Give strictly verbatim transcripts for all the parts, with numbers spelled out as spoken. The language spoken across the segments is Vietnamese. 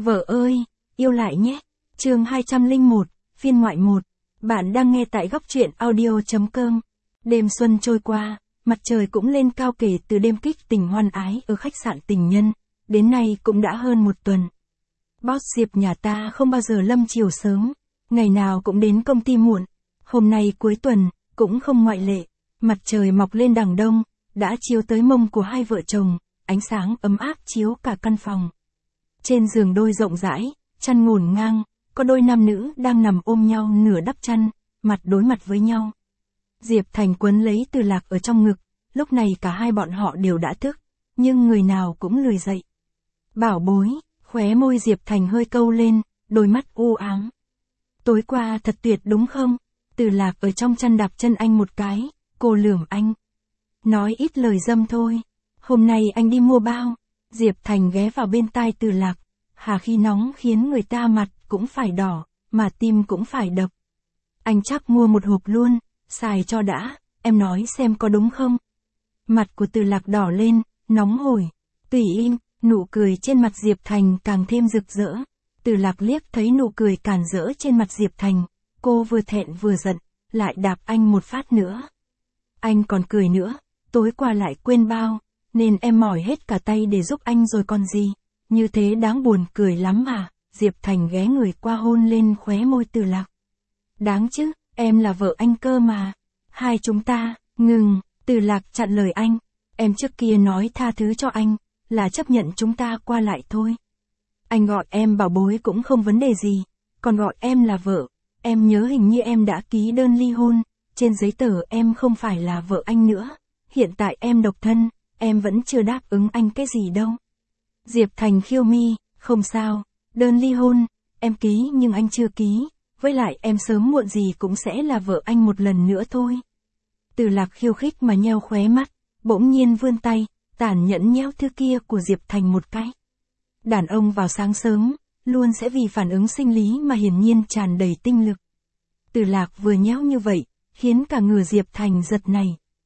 Vợ ơi, yêu lại nhé. Chương hai trăm lẻ một, phiên ngoại một. Bạn đang nghe tại góc truyện audio chấm com. Đêm xuân trôi qua, mặt trời cũng lên cao kể từ đêm kích tình hoan ái ở khách sạn Tình Nhân, đến nay cũng đã hơn một tuần. Boss Diệp nhà ta không bao giờ lâm chiều sớm, ngày nào cũng đến công ty muộn. Hôm nay cuối tuần, cũng không ngoại lệ. Mặt trời mọc lên đằng đông, đã chiếu tới mông của hai vợ chồng, ánh sáng ấm áp chiếu cả căn phòng. Trên giường đôi rộng rãi, chăn ngổn ngang, có đôi nam nữ đang nằm ôm nhau nửa đắp chăn, mặt đối mặt với nhau. Diệp Thành quấn lấy Từ Lạc ở trong ngực, lúc này cả hai bọn họ đều đã thức, nhưng người nào cũng lười dậy. Bảo bối, khóe môi Diệp Thành hơi câu lên, đôi mắt u ám. Tối qua thật tuyệt đúng không? Từ Lạc ở trong chăn đạp chân anh một cái, cô lườm anh. Nói ít lời dâm thôi, hôm nay anh đi mua bao. Diệp Thành ghé vào bên tai Từ Lạc, hà khí nóng khiến người ta mặt cũng phải đỏ, mà tim cũng phải đập. Anh chắc mua một hộp luôn, xài cho đã, em nói xem có đúng không? Mặt của Từ Lạc đỏ lên, nóng hổi, tùy im, nụ cười trên mặt Diệp Thành càng thêm rực rỡ. Từ Lạc liếc thấy nụ cười càn rỡ trên mặt Diệp Thành, cô vừa thẹn vừa giận, lại đạp anh một phát nữa. Anh còn cười nữa, tối qua lại quên bao, nên em mỏi hết cả tay để giúp anh rồi còn gì, như thế đáng buồn cười lắm mà. Diệp Thành ghé người qua hôn lên khóe môi Từ Lạc. Đáng chứ, em là vợ anh cơ mà. Hai chúng ta, ngừng, Từ Lạc chặn lời anh. Em trước kia nói tha thứ cho anh, là chấp nhận chúng ta qua lại thôi. Anh gọi em bảo bối cũng không vấn đề gì, còn gọi em là vợ. Em nhớ hình như em đã ký đơn ly hôn, trên giấy tờ em không phải là vợ anh nữa. Hiện tại em độc thân, em vẫn chưa đáp ứng anh cái gì đâu. Diệp Thành khiêu mi, không sao, đơn ly hôn, em ký nhưng anh chưa ký, với lại em sớm muộn gì cũng sẽ là vợ anh một lần nữa thôi. Từ Lạc khiêu khích mà nheo khóe mắt, bỗng nhiên vươn tay, tàn nhẫn nhéo thứ kia của Diệp Thành một cái. Đàn ông vào sáng sớm, luôn sẽ vì phản ứng sinh lý mà hiển nhiên tràn đầy tinh lực. Từ Lạc vừa nhéo như vậy, khiến cả người Diệp Thành giật nảy.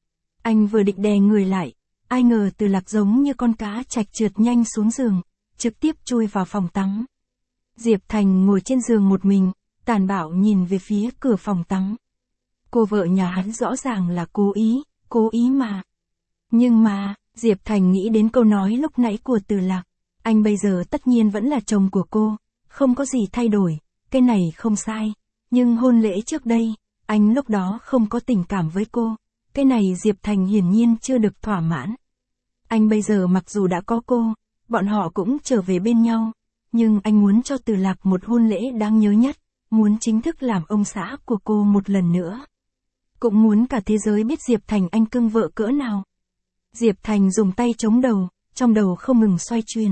Anh vừa định đè người lại, ai ngờ Từ Lạc giống như con cá trạch trượt nhanh xuống giường, trực tiếp chui vào phòng tắm. Diệp Thành ngồi trên giường một mình, tàn bạo nhìn về phía cửa phòng tắm. Cô vợ nhà hắn rõ ràng là cố ý, cố ý mà. Nhưng mà, Diệp Thành nghĩ đến câu nói lúc nãy của Từ Lạc. Anh bây giờ tất nhiên vẫn là chồng của cô, không có gì thay đổi, cái này không sai. Nhưng hôn lễ trước đây, anh lúc đó không có tình cảm với cô. Cái này Diệp Thành hiển nhiên chưa được thỏa mãn. Anh bây giờ mặc dù đã có cô, bọn họ cũng trở về bên nhau, nhưng anh muốn cho Từ Lạc một hôn lễ đáng nhớ nhất, muốn chính thức làm ông xã của cô một lần nữa. Cũng muốn cả thế giới biết Diệp Thành anh cưng vợ cỡ nào. Diệp Thành dùng tay chống đầu, trong đầu không ngừng xoay chuyển.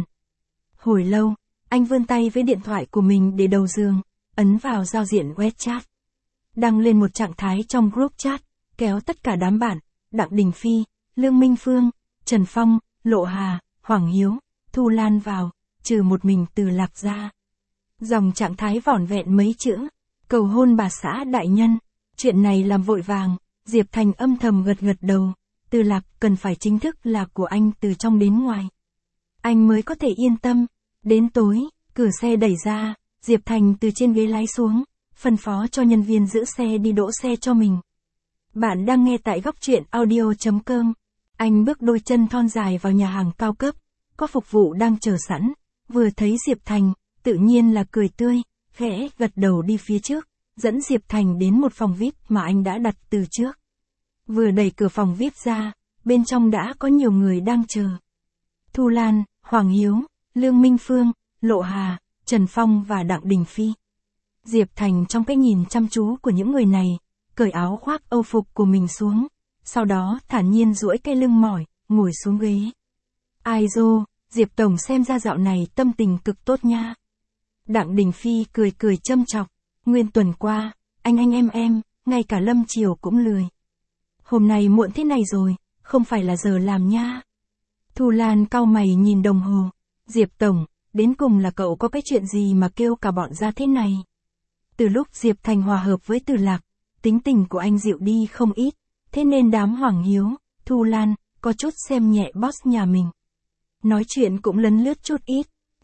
Hồi lâu, anh vươn tay với điện thoại của mình để đầu giường, ấn vào giao diện web chat. Đăng lên một trạng thái trong group chat, kéo tất cả đám bạn, Đặng Đình Phi, Lương Minh Phương, Trần Phong, Lộ Hà, Hoàng Hiếu, Thu Lan vào, trừ một mình Từ Lạc ra. Dòng trạng thái vỏn vẹn mấy chữ, cầu hôn bà xã đại nhân. Chuyện này làm vội vàng, Diệp Thành âm thầm gật gật đầu, Từ Lạc cần phải chính thức là của anh từ trong đến ngoài. Anh mới có thể yên tâm. Đến tối, cửa xe đẩy ra, Diệp Thành từ trên ghế lái xuống, phân phó cho nhân viên giữ xe đi đỗ xe cho mình. Bạn đang nghe tại góc truyện audio chấm com. Anh bước đôi chân thon dài vào nhà hàng cao cấp, có phục vụ đang chờ sẵn, vừa thấy Diệp Thành, tự nhiên là cười tươi, khẽ gật đầu đi phía trước, dẫn Diệp Thành đến một phòng vi ai pi mà anh đã đặt từ trước. Vừa đẩy cửa phòng vi ai pi ra, bên trong đã có nhiều người đang chờ. Thu Lan, Hoàng Hiếu, Lương Minh Phương, Lộ Hà, Trần Phong và Đặng Đình Phi. Diệp Thành trong cái nhìn chăm chú của những người này, cởi áo khoác âu phục của mình xuống, sau đó thản nhiên duỗi cái lưng mỏi, ngồi xuống ghế. Ai dô, Diệp Tổng xem ra dạo này tâm tình cực tốt nha. Đặng Đình Phi cười cười châm chọc, nguyên tuần qua, anh anh em em, ngay cả lâm chiều cũng lười. Hôm nay muộn thế này rồi, không phải là giờ làm nha. Thu Lan cau mày nhìn đồng hồ, Diệp Tổng, đến cùng là cậu có cái chuyện gì mà kêu cả bọn ra thế này? Từ lúc Diệp Thành hòa hợp với Từ Lạc, tính tình của anh dịu đi không ít, thế nên đám Hoàng Hiếu, Thu Lan, có chút xem nhẹ boss nhà mình. Nói chuyện cũng lấn lướt chút ít,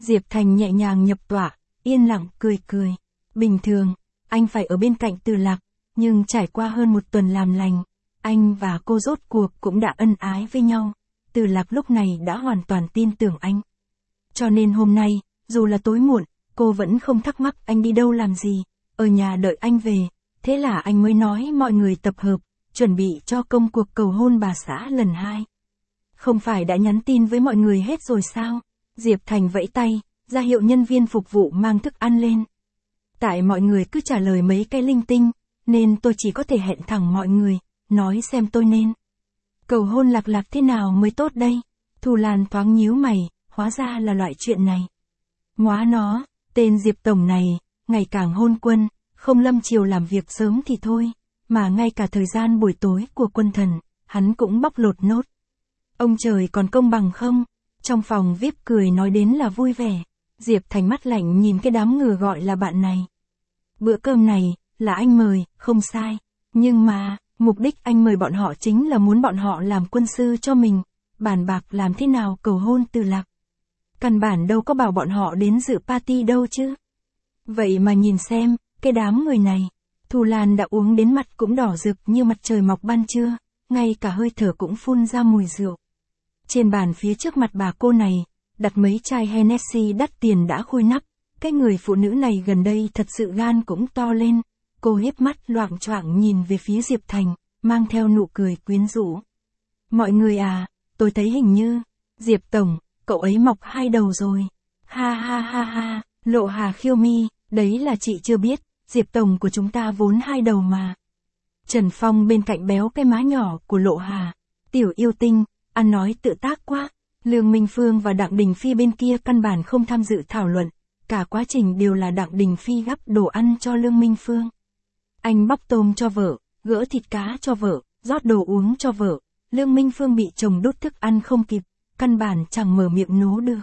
Diệp Thành nhẹ nhàng nhập tọa, yên lặng cười cười. Bình thường, anh phải ở bên cạnh Từ Lạc, nhưng trải qua hơn một tuần làm lành, anh và cô rốt cuộc cũng đã ân ái với nhau. Từ Lạc lúc này đã hoàn toàn tin tưởng anh. Cho nên hôm nay, dù là tối muộn, cô vẫn không thắc mắc anh đi đâu làm gì, ở nhà đợi anh về. Thế là anh mới nói mọi người tập hợp, chuẩn bị cho công cuộc cầu hôn bà xã lần hai. Không phải đã nhắn tin với mọi người hết rồi sao? Diệp Thành vẫy tay, ra hiệu nhân viên phục vụ mang thức ăn lên. Tại mọi người cứ trả lời mấy cái linh tinh, nên tôi chỉ có thể hẹn thẳng mọi người, nói xem tôi nên cầu hôn Lạc Lạc thế nào mới tốt đây. Thu Lan thoáng nhíu mày, hóa ra là loại chuyện này. Móa nó, tên Diệp Tổng này, ngày càng hôn quân, không lâm chiều làm việc sớm thì thôi, mà ngay cả thời gian buổi tối của quân thần, hắn cũng bóc lột nốt. Ông trời còn công bằng không? Trong phòng vi ai pi cười nói đến là vui vẻ. Diệp Thành mắt lạnh nhìn cái đám người gọi là bạn này. Bữa cơm này, là anh mời, không sai. Nhưng mà, mục đích anh mời bọn họ chính là muốn bọn họ làm quân sư cho mình, bàn bạc làm thế nào cầu hôn Từ Lạc. Căn bản đâu có bảo bọn họ đến dự party đâu chứ. Vậy mà nhìn xem, cái đám người này, Thu Lan đã uống đến mặt cũng đỏ rực như mặt trời mọc ban trưa, ngay cả hơi thở cũng phun ra mùi rượu. Trên bàn phía trước mặt bà cô này, đặt mấy chai Hennessy đắt tiền đã khui nắp. Cái người phụ nữ này gần đây thật sự gan cũng to lên. Cô hiếp mắt loạng choạng nhìn về phía Diệp Thành, mang theo nụ cười quyến rũ. Mọi người à, tôi thấy hình như, Diệp Tổng, cậu ấy mọc hai đầu rồi. Ha ha ha ha, Lộ Hà khiêu mi, đấy là chị chưa biết, Diệp Tổng của chúng ta vốn hai đầu mà. Trần Phong bên cạnh béo cái má nhỏ của Lộ Hà. Tiểu yêu tinh, ăn nói tự tác quá. Lương Minh Phương và Đặng Đình Phi bên kia căn bản không tham dự thảo luận. Cả quá trình đều là Đặng Đình Phi gắp đồ ăn cho Lương Minh Phương. Anh bóc tôm cho vợ, gỡ thịt cá cho vợ, rót đồ uống cho vợ. Lương Minh Phương bị chồng đút thức ăn không kịp, căn bản chẳng mở miệng nố được.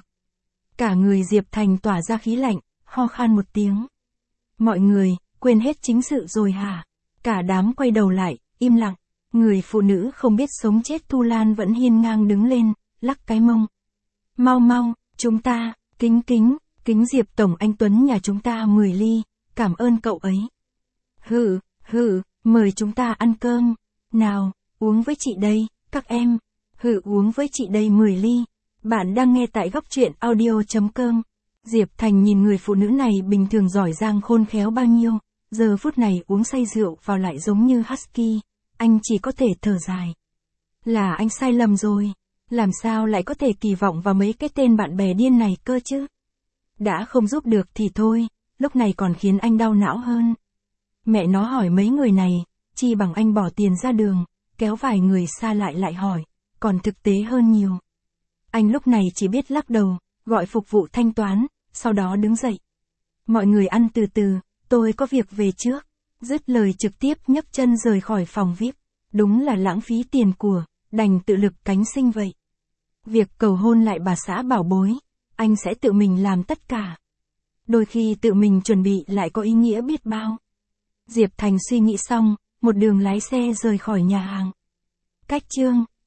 Cả người Diệp Thành tỏa ra khí lạnh, ho khan một tiếng. Mọi người, quên hết chính sự rồi hả? Cả đám quay đầu lại, im lặng. Người phụ nữ không biết sống chết Thu Lan vẫn hiên ngang đứng lên, lắc cái mông. Mau mau, chúng ta, kính kính, kính Diệp Tổng anh Tuấn nhà chúng ta mười ly, cảm ơn cậu ấy. Hừ, hừ, mời chúng ta ăn cơm. Nào, uống với chị đây, các em. Hừ, uống với chị đây mười ly. Bạn đang nghe tại góc truyện audio chấm com. Diệp Thành nhìn người phụ nữ này bình thường giỏi giang khôn khéo bao nhiêu, giờ phút này uống say rượu vào lại giống như husky, anh chỉ có thể thở dài. Là anh sai lầm rồi, làm sao lại có thể kỳ vọng vào mấy cái tên bạn bè điên này cơ chứ? Đã không giúp được thì thôi, lúc này còn khiến anh đau não hơn. Mẹ nó hỏi mấy người này, chi bằng anh bỏ tiền ra đường, kéo vài người xa lại lại hỏi, còn thực tế hơn nhiều. Anh lúc này chỉ biết lắc đầu, gọi phục vụ thanh toán, sau đó đứng dậy. Mọi người ăn từ từ, tôi có việc về trước. Dứt lời trực tiếp nhấc chân rời khỏi phòng vi ai pi. Đúng là lãng phí tiền của, đành tự lực cánh sinh vậy. Việc cầu hôn lại bà xã bảo bối, anh sẽ tự mình làm tất cả. Đôi khi tự mình chuẩn bị lại có ý nghĩa biết bao. Diệp Thành suy nghĩ xong, một đường lái xe rời khỏi nhà hàng. Cách chương